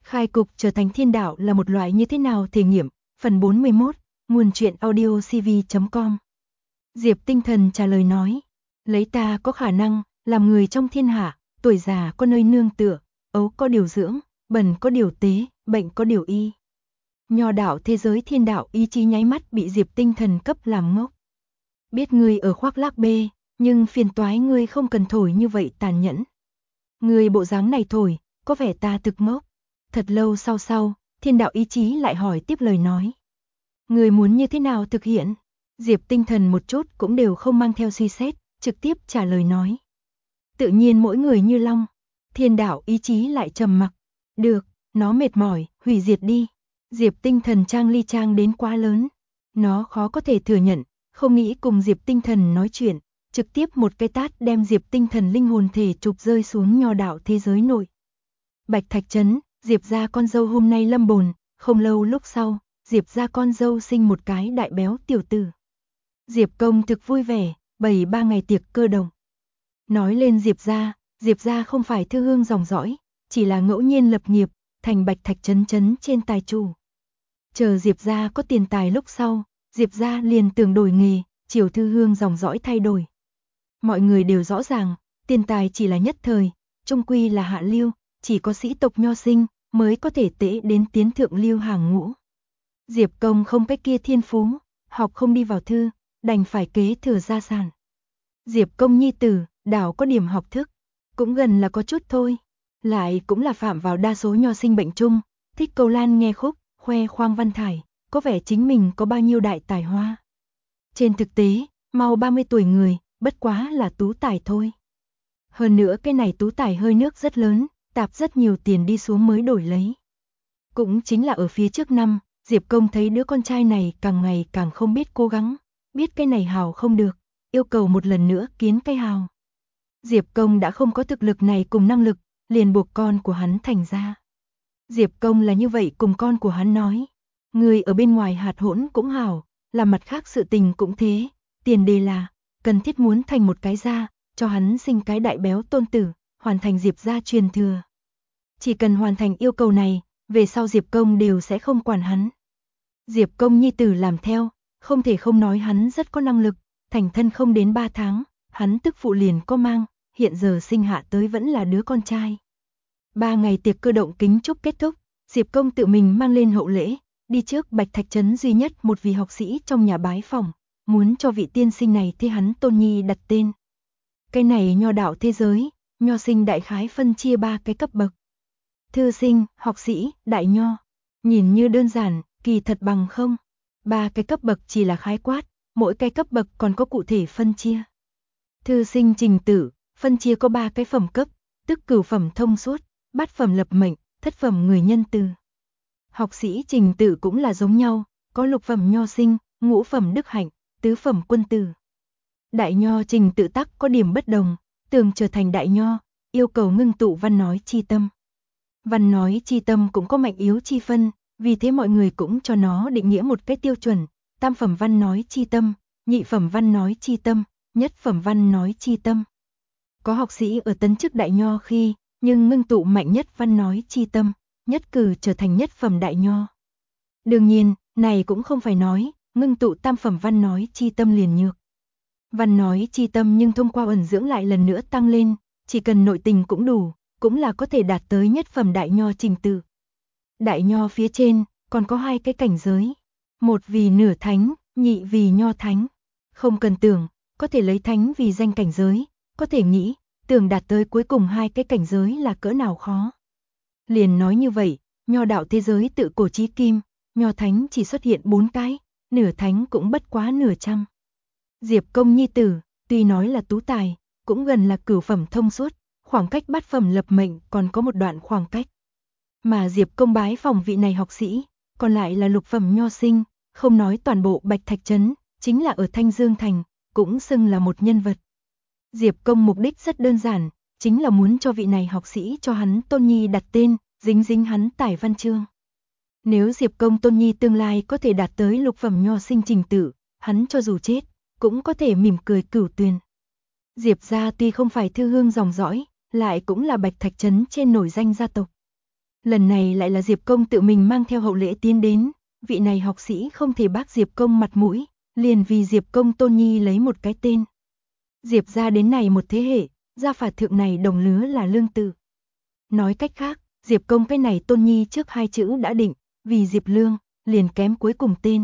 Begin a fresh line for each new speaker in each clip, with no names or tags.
Khai cục trở thành thiên đạo là một loại như thế nào thể nghiệm, phần 41, nguồn truyện audio cv.com. Diệp Tinh Thần trả lời nói, lấy ta có khả năng, làm người trong thiên hạ, tuổi già có nơi nương tựa, ấu có điều dưỡng, bần có điều tế, bệnh có điều y. Nho đạo thế giới thiên đạo ý chí nháy mắt bị Diệp Tinh Thần cấp làm ngốc. Biết ngươi ở khoác lác bê, nhưng phiền toái ngươi không cần thổi như vậy tàn nhẫn. Ngươi bộ dáng này thổi, có vẻ ta thực ngốc. Thật lâu sau, thiên đạo ý chí lại hỏi tiếp lời nói. Ngươi muốn như thế nào thực hiện? Diệp Tinh Thần một chút cũng đều không mang theo suy xét, trực tiếp trả lời nói. Tự nhiên mỗi người như long. Thiên đạo ý chí lại trầm mặc. Được, nó mệt mỏi, hủy diệt đi. Diệp Tinh Thần trang ly trang đến quá lớn. Nó khó có thể thừa nhận, không nghĩ cùng Diệp Tinh Thần nói chuyện, trực tiếp một cái tát đem Diệp Tinh Thần linh hồn thể chụp rơi xuống nho đạo thế giới nội. Bạch Thạch Trấn, Diệp gia con dâu hôm nay lâm bồn, không lâu lúc sau, Diệp gia con dâu sinh một cái đại béo tiểu tử. Diệp công thực vui vẻ, bày 3 ngày tiệc cơ động. Nói lên Diệp gia không phải thư hương dòng dõi, chỉ là ngẫu nhiên lập nghiệp, thành Bạch Thạch Trấn trên tài chủ. Chờ Diệp gia có tiền tài lúc sau, Diệp gia liền tưởng đổi nghề, chiều thư hương dòng dõi thay đổi. Mọi người đều rõ ràng, tiền tài chỉ là nhất thời, chung quy là hạ lưu, chỉ có sĩ tộc nho sinh mới có thể tễ đến tiến thượng lưu hàng ngũ. Diệp công không cái kia thiên phú, học không đi vào thư, đành phải kế thừa gia sản. Diệp công nhi tử, đảo có điểm học thức, cũng gần là có chút thôi, lại cũng là phạm vào đa số nho sinh bệnh chung, thích câu lan nghe khúc, khoe khoang văn thải, có vẻ chính mình có bao nhiêu đại tài hoa. Trên thực tế, mau 30 tuổi người, bất quá là tú tài thôi. Hơn nữa cái này tú tài hơi nước rất lớn, tạp rất nhiều tiền đi xuống mới đổi lấy. Cũng chính là ở phía trước năm, Diệp công thấy đứa con trai này càng ngày càng không biết cố gắng, biết cái này hào không được, yêu cầu một lần nữa kiến cái hào. Diệp công đã không có thực lực này cùng năng lực, liền buộc con của hắn thành ra. Diệp công là như vậy cùng con của hắn nói, người ở bên ngoài hạt hỗn cũng hào, làm mặt khác sự tình cũng thế, tiền đề là, cần thiết muốn thành một cái gia, cho hắn sinh cái đại béo tôn tử, hoàn thành Diệp gia truyền thừa. Chỉ cần hoàn thành yêu cầu này, về sau Diệp công đều sẽ không quản hắn. Diệp công nhi tử làm theo, không thể không nói hắn rất có năng lực, thành thân không đến 3 tháng, hắn tức phụ liền có mang, hiện giờ sinh hạ tới vẫn là đứa con trai. 3 ngày tiệc cơ động kính chúc kết thúc, Diệp công tự mình mang lên hậu lễ, đi trước Bạch Thạch Trấn duy nhất một vị học sĩ trong nhà bái phỏng, muốn cho vị tiên sinh này thế hắn tôn nhi đặt tên. Cái này nho đạo thế giới, nho sinh đại khái phân chia 3 cái cấp bậc. Thư sinh, học sĩ, đại nho. Nhìn như đơn giản, kỳ thật bằng không. 3 cái cấp bậc chỉ là khái quát, mỗi cái cấp bậc còn có cụ thể phân chia. Thư sinh trình tự, phân chia có 3 cái phẩm cấp, tức cửu phẩm thông suốt, bát phẩm lập mệnh, thất phẩm người nhân từ. Học sĩ trình tự cũng là giống nhau, có lục phẩm nho sinh, ngũ phẩm đức hạnh, tứ phẩm quân tử. Đại nho trình tự tắc có điểm bất đồng, tưởng trở thành đại nho, yêu cầu ngưng tụ văn nói chi tâm. Văn nói chi tâm cũng có mạnh yếu chi phân, vì thế mọi người cũng cho nó định nghĩa một cái tiêu chuẩn, tam phẩm văn nói chi tâm, nhị phẩm văn nói chi tâm, nhất phẩm văn nói chi tâm. Có học sĩ ở tấn chức đại nho khi, nhưng ngưng tụ mạnh nhất văn nói chi tâm, nhất cử trở thành nhất phẩm đại nho. Đương nhiên, này cũng không phải nói, ngưng tụ tam phẩm văn nói chi tâm liền nhược. Văn nói chi tâm nhưng thông qua ẩn dưỡng lại lần nữa tăng lên, chỉ cần nội tình cũng đủ, cũng là có thể đạt tới nhất phẩm đại nho trình tự. Đại nho phía trên, còn có 2 cái cảnh giới. Một vì nửa thánh, nhị vì nho thánh. Không cần tưởng, có thể lấy thánh vì danh cảnh giới, có thể nghĩ, tưởng đạt tới cuối cùng 2 cái cảnh giới là cỡ nào khó. Liền nói như vậy, nho đạo thế giới tự cổ chí kim, nho thánh chỉ xuất hiện 4 cái, nửa thánh cũng bất quá nửa trăm. Diệp công nhi tử, tuy nói là tú tài, cũng gần là cửu phẩm thông suốt, khoảng cách bát phẩm lập mệnh còn có một đoạn khoảng cách. Mà Diệp công bái phỏng vị này học sĩ, còn lại là lục phẩm nho sinh, không nói toàn bộ Bạch Thạch Trấn, chính là ở Thanh Dương Thành, cũng xưng là một nhân vật. Diệp công mục đích rất đơn giản, chính là muốn cho vị này học sĩ cho hắn tôn nhi đặt tên, dính hắn tải văn chương. Nếu Diệp công tôn nhi tương lai có thể đạt tới lục phẩm nho sinh trình tự, hắn cho dù chết, cũng có thể mỉm cười cửu tuyền. Diệp gia tuy không phải thư hương dòng dõi, lại cũng là Bạch Thạch Trấn trên nổi danh gia tộc. Lần này lại là Diệp Công tự mình mang theo hậu lễ tiến đến, vị này học sĩ không thể bác Diệp Công mặt mũi, liền vì Diệp Công Tôn Nhi lấy một cái tên. Diệp gia đến này một thế hệ, gia phả thượng này đồng lứa là lương tự. Nói cách khác, Diệp Công cái này Tôn Nhi trước hai chữ đã định, vì Diệp Lương, liền kém cuối cùng tên.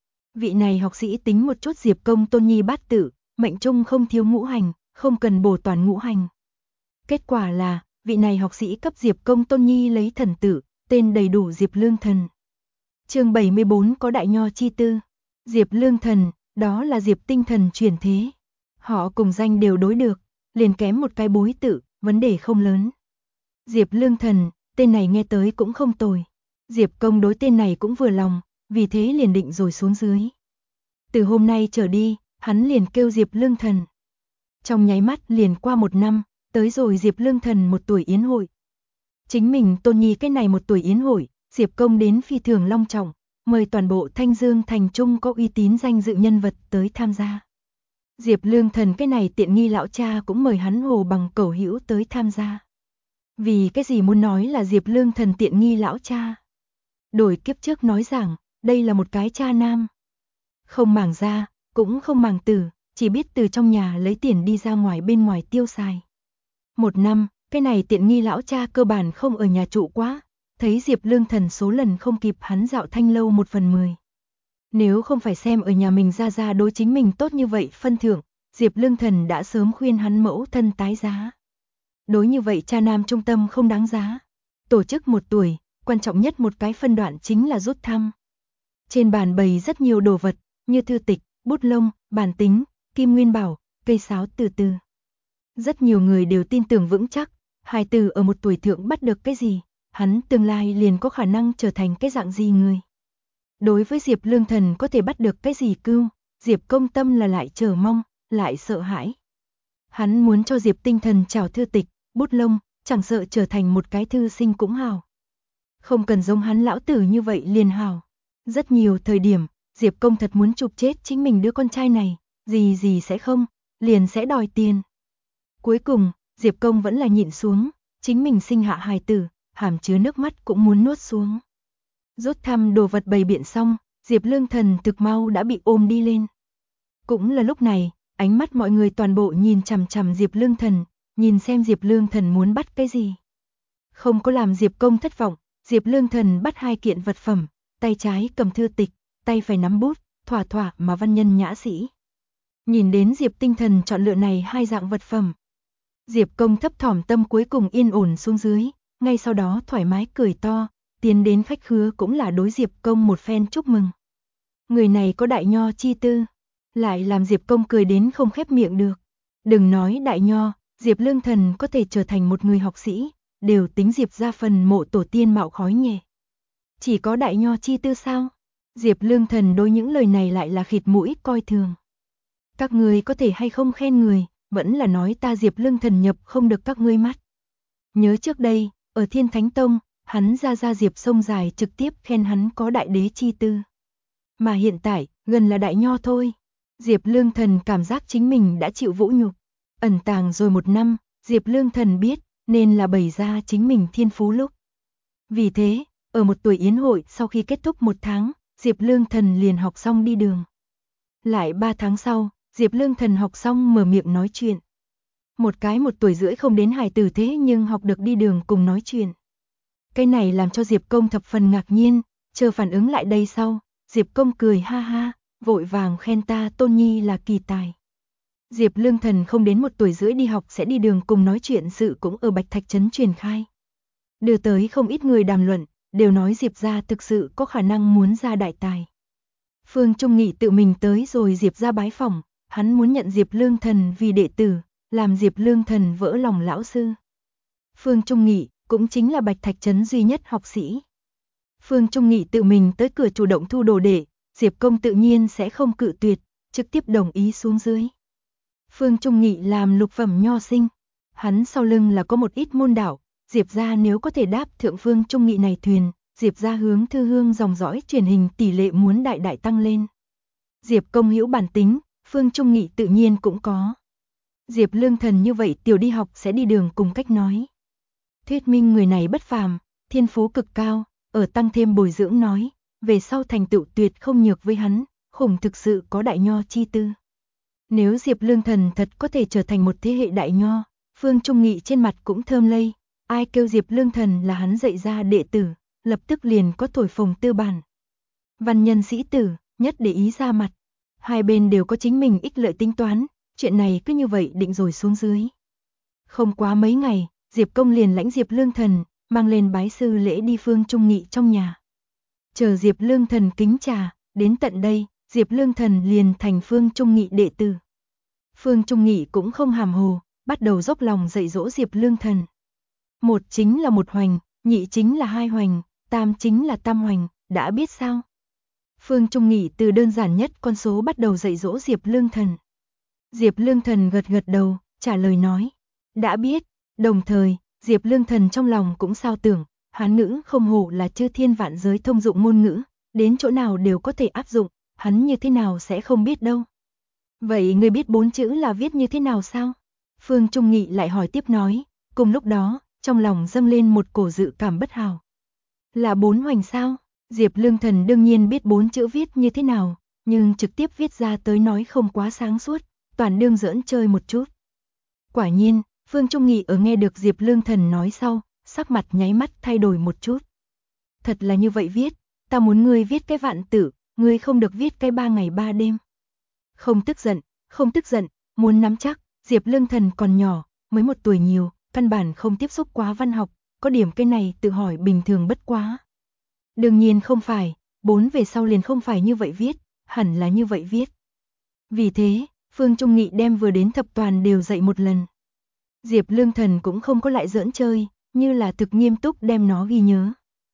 Vị này học sĩ tính một chút Diệp Công Tôn Nhi bát tự, mệnh trung không thiếu ngũ hành, không cần bổ toàn ngũ hành. Kết quả là, vị này học sĩ cấp Diệp Công Tôn Nhi lấy thần tử, tên đầy đủ Diệp Lương Thần. Chương 74 có đại nho chi tư. Diệp Lương Thần, đó là Diệp Tinh Thần chuyển thế. Họ cùng danh đều đối được, liền kém một cái bối tự, vấn đề không lớn. Diệp Lương Thần, tên này nghe tới cũng không tồi. Diệp Công đối tên này cũng vừa lòng, vì thế liền định rồi xuống dưới. Từ hôm nay trở đi, hắn liền kêu Diệp Lương Thần. Trong nháy mắt liền qua một năm, tới rồi Diệp Lương Thần 1 tuổi yến hội. Chính mình Tôn Nhi cái này 1 tuổi yến hội, Diệp Công đến phi thường long trọng, mời toàn bộ Thanh Dương thành trung có uy tín danh dự nhân vật tới tham gia. Diệp Lương Thần cái này tiện nghi lão cha cũng mời hắn hồ bằng cẩu hữu tới tham gia. Vì cái gì muốn nói là Diệp Lương Thần tiện nghi lão cha? Đổi kiếp trước nói rằng, đây là một cái cha nam. Không màng gia, cũng không màng tử, chỉ biết từ trong nhà lấy tiền đi ra ngoài bên ngoài tiêu xài. Một năm, cái này tiện nghi lão cha cơ bản không ở nhà trụ quá, thấy Diệp Lương Thần số lần không kịp hắn dạo Thanh lâu 1/10. Nếu không phải xem ở nhà mình ra đối chính mình tốt như vậy phân thưởng, Diệp Lương Thần đã sớm khuyên hắn mẫu thân tái giá. Đối như vậy cha nam trung tâm không đáng giá. Tổ chức 1 tuổi, quan trọng nhất một cái phân đoạn chính là rút thăm. Trên bàn bày rất nhiều đồ vật, như thư tịch, bút lông, bàn tính, kim nguyên bảo, cây sáo từ từ. Rất nhiều người đều tin tưởng vững chắc, hài tử ở 1 tuổi thượng bắt được cái gì, hắn tương lai liền có khả năng trở thành cái dạng gì người. Đối với Diệp Lương Thần có thể bắt được cái gì cưu, Diệp Công tâm là lại chờ mong, lại sợ hãi. Hắn muốn cho Diệp Tinh Thần trảo thư tịch, bút lông, chẳng sợ trở thành một cái thư sinh cũng hào. Không cần giống hắn lão tử như vậy liền hào. Rất nhiều thời điểm, Diệp Công thật muốn chụp chết chính mình đứa con trai này, gì sẽ không, liền sẽ đòi tiền. Cuối cùng, Diệp Công vẫn là nhịn xuống, chính mình sinh hạ hài tử, hàm chứa nước mắt cũng muốn nuốt xuống. Rút thăm đồ vật bày biện xong, Diệp Lương Thần thực mau đã bị ôm đi lên. Cũng là lúc này, ánh mắt mọi người toàn bộ nhìn chằm chằm Diệp Lương Thần, nhìn xem Diệp Lương Thần muốn bắt cái gì. Không có làm Diệp Công thất vọng, Diệp Lương Thần bắt 2 kiện vật phẩm, tay trái cầm thư tịch, tay phải nắm bút, thỏa thỏa mà văn nhân nhã sĩ. Nhìn đến Diệp Tinh Thần chọn lựa này 2 dạng vật phẩm. Diệp Công thấp thỏm tâm cuối cùng yên ổn xuống dưới, ngay sau đó thoải mái cười to, tiến đến khách khứa cũng là đối Diệp Công một phen chúc mừng. Người này có đại nho chi tư, lại làm Diệp Công cười đến không khép miệng được. Đừng nói đại nho, Diệp Lương Thần có thể trở thành một người học sĩ, đều tính Diệp ra phần mộ tổ tiên mạo khói nhẹ. Chỉ có đại nho chi tư sao? Diệp Lương Thần đối những lời này lại là khịt mũi coi thường. Các ngươi có thể hay không khen người, vẫn là nói ta Diệp Lương Thần nhập không được các ngươi mắt. Nhớ trước đây, ở Thiên Thánh Tông, hắn ra Diệp Sông Dài trực tiếp khen hắn có đại đế chi tư. Mà hiện tại, gần là đại nho thôi. Diệp Lương Thần cảm giác chính mình đã chịu vũ nhục. Ẩn tàng rồi 1 năm, Diệp Lương Thần biết, nên là bày ra chính mình thiên phú lúc. Vì thế, ở 1 tuổi yến hội sau khi kết thúc 1 tháng, Diệp Lương Thần liền học xong đi đường. Lại 3 tháng sau, Diệp Lương Thần học xong mở miệng nói chuyện. Một cái 1 tuổi rưỡi không đến hài tử thế nhưng học được đi đường cùng nói chuyện. Cái này làm cho Diệp Công thập phần ngạc nhiên, chờ phản ứng lại đây sau, Diệp Công cười ha ha, vội vàng khen ta Tôn Nhi là kỳ tài. Diệp Lương Thần không đến 1 tuổi rưỡi đi học sẽ đi đường cùng nói chuyện sự cũng ở Bạch Thạch Trấn truyền khai. Đưa tới không ít người đàm luận, đều nói Diệp gia thực sự có khả năng muốn ra đại tài. Phương Trung Nghị tự mình tới rồi Diệp gia bái phỏng, hắn muốn nhận Diệp Lương Thần vì đệ tử, làm Diệp Lương Thần vỡ lòng lão sư. Phương Trung Nghị cũng chính là Bạch Thạch Trấn duy nhất học sĩ. Phương Trung Nghị tự mình tới cửa chủ động thu đồ đệ, Diệp Công tự nhiên sẽ không cự tuyệt, trực tiếp đồng ý xuống dưới. Phương Trung Nghị làm lục phẩm nho sinh, hắn sau lưng là có một ít môn đạo, Diệp gia nếu có thể đáp thượng Phương Trung Nghị này thuyền, Diệp gia hướng thư hương dòng dõi truyền hình tỷ lệ muốn đại đại tăng lên. Diệp Công hữu bản tính, Phương Trung Nghị tự nhiên cũng có. Diệp Lương Thần như vậy tiểu đi học sẽ đi đường cùng cách nói. Thuyết minh người này bất phàm, thiên phú cực cao, ở tăng thêm bồi dưỡng nói, về sau thành tựu tuyệt không nhược với hắn, khủng thực sự có đại nho chi tư. Nếu Diệp Lương Thần thật có thể trở thành một thế hệ đại nho, Phương Trung Nghị trên mặt cũng thơm lây, ai kêu Diệp Lương Thần là hắn dạy ra đệ tử, lập tức liền có thổi phồng tư bản. Văn nhân sĩ tử, nhất để ý ra mặt, hai bên đều có chính mình ích lợi tính toán, chuyện này cứ như vậy định rồi xuống dưới. Không quá mấy ngày, Diệp Công liền lãnh Diệp Lương Thần, mang lên bái sư lễ đi Phương Trung Nghị trong nhà. Chờ Diệp Lương Thần kính trà, đến tận đây, Diệp Lương Thần liền thành Phương Trung Nghị đệ tử. Phương Trung Nghị cũng không hàm hồ, bắt đầu dốc lòng dạy dỗ Diệp Lương Thần. Một chính là một hoành, nhị chính là hai hoành, tam chính là tam hoành, đã biết sao? Phương Trung Nghị từ đơn giản nhất con số bắt đầu dạy dỗ Diệp Lương Thần. Diệp Lương Thần gật gật đầu, trả lời nói, đã biết, đồng thời, Diệp Lương Thần trong lòng cũng sao tưởng, Hán ngữ không hổ là chư thiên vạn giới thông dụng ngôn ngữ, đến chỗ nào đều có thể áp dụng, hắn như thế nào sẽ không biết đâu. Vậy ngươi biết 4 chữ là viết như thế nào sao? Phương Trung Nghị lại hỏi tiếp nói, cùng lúc đó, trong lòng dâng lên một cổ dự cảm bất hảo. Là 4 hoành sao? Diệp Lương Thần đương nhiên biết 4 chữ viết như thế nào, nhưng trực tiếp viết ra tới nói không quá sáng suốt, toàn đương giỡn chơi một chút. Quả nhiên, Phương Trung Nghị ở nghe được Diệp Lương Thần nói sau, sắc mặt nháy mắt thay đổi một chút. Thật là như vậy viết, ta muốn ngươi viết cái vạn tử, ngươi không được viết cái 3 ngày 3 đêm. Không tức giận, muốn nắm chắc, Diệp Lương Thần còn nhỏ, mới 1 tuổi nhiều, căn bản không tiếp xúc quá văn học, có điểm cái này tự hỏi bình thường bất quá. Đương nhiên không phải, 4 về sau liền không phải như vậy viết, hẳn là như vậy viết. Vì thế, Phương Trung Nghị đem vừa đến thập toàn đều dạy một lần. Diệp Lương Thần cũng không có lại giỡn chơi, như là thực nghiêm túc đem nó ghi nhớ.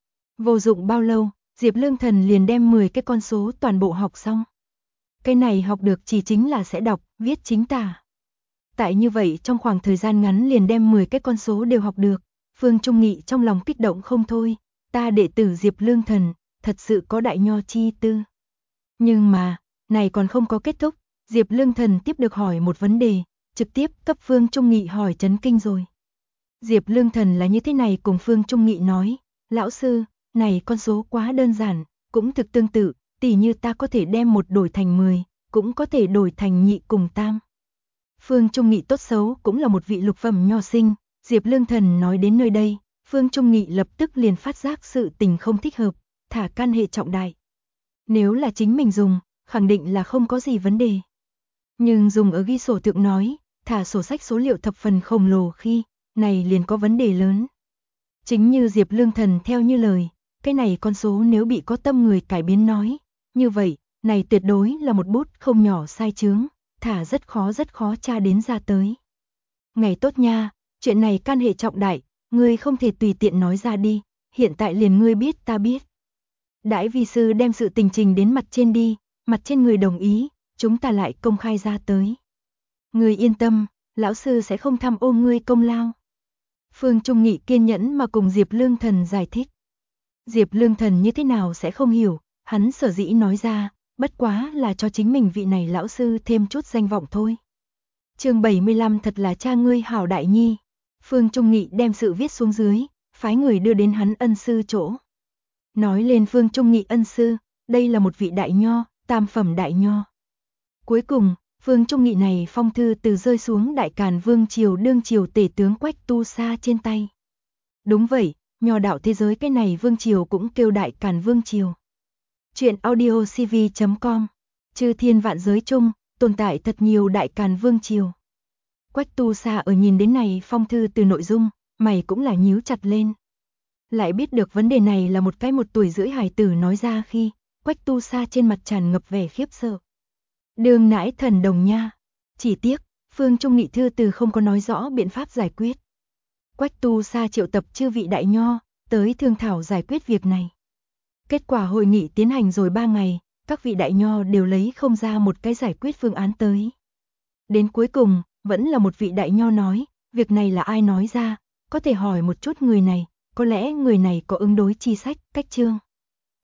Vô dụng bao lâu, Diệp Lương Thần liền đem 10 cái con số toàn bộ học xong. Cái này học được chỉ chính là sẽ đọc, viết chính tả. Tại như vậy trong khoảng thời gian ngắn liền đem 10 cái con số đều học được, Phương Trung Nghị trong lòng kích động không thôi, ta đệ tử Diệp Lương Thần, thật sự có đại nho chi tư. Nhưng mà, này còn không có kết thúc, Diệp Lương Thần tiếp được hỏi một vấn đề, trực tiếp cấp Phương Trung Nghị hỏi chấn kinh rồi. Diệp Lương Thần là như thế này cùng Phương Trung Nghị nói, lão sư, này con số quá đơn giản, cũng thực tương tự, tỉ như ta có thể đem 1 đổi thành 10, cũng có thể đổi thành nhị cùng tam. Phương Trung Nghị tốt xấu cũng là một vị lục phẩm nho sinh, Diệp Lương Thần nói đến nơi đây, Phương Trung Nghị lập tức liền phát giác sự tình không thích hợp, thả can hệ trọng đại. Nếu là chính mình dùng, khẳng định là không có gì vấn đề. Nhưng dùng ở ghi sổ thượng nói, thả sổ sách số liệu thập phần khổng lồ khi, này liền có vấn đề lớn. Chính như Diệp Lương Thần theo như lời, cái này con số nếu bị có tâm người cải biến nói, như vậy, này tuyệt đối là một bút không nhỏ sai chướng, thả rất khó tra đến ra tới. Ngày tốt nha, chuyện này can hệ trọng đại, ngươi không thể tùy tiện nói ra đi, hiện tại liền ngươi biết ta biết. Đãi vi sư đem sự tình trình đến mặt trên đi, mặt trên người đồng ý, chúng ta lại công khai ra tới. Ngươi yên tâm, lão sư sẽ không tham ô ngươi công lao. Phương Trung Nghị kiên nhẫn mà cùng Diệp Lương Thần giải thích. Diệp Lương Thần như thế nào sẽ không hiểu, hắn sở dĩ nói ra, bất quá là cho chính mình vị này lão sư thêm chút danh vọng thôi. Chương 75 thật là cha ngươi hảo đại nhi. Phương Trung Nghị đem sự viết xuống dưới, phái người đưa đến hắn ân sư chỗ. Nói lên Phương Trung Nghị ân sư, đây là một vị đại nho, tam phẩm đại nho. Cuối cùng, Phương Trung Nghị này phong thư từ rơi xuống Đại Càn Vương triều đương triều tể tướng Quách Tu Sa trên tay. Đúng vậy, nho đạo thế giới cái này vương triều cũng kêu Đại Càn Vương triều. Chuyện audio cv.com. Chư thiên vạn giới chung, tồn tại thật nhiều Đại Càn Vương triều. Quách Tu Sa ở nhìn đến này phong thư từ nội dung, mày cũng là nhíu chặt lên. Lại biết được vấn đề này là một cái 1 tuổi rưỡi hài tử nói ra khi, Quách Tu Sa trên mặt tràn ngập vẻ khiếp sợ. Đường nãi thần đồng nha. Chỉ tiếc, Phương Trung Nghị thư từ không có nói rõ biện pháp giải quyết. Quách Tu Sa triệu tập chư vị đại nho, tới thương thảo giải quyết việc này. Kết quả hội nghị tiến hành rồi 3 ngày, các vị đại nho đều lấy không ra một cái giải quyết phương án tới. Đến cuối cùng, vẫn là một vị đại nho nói, việc này là ai nói ra, có thể hỏi một chút người này, có lẽ người này có ứng đối chi sách, cách chương.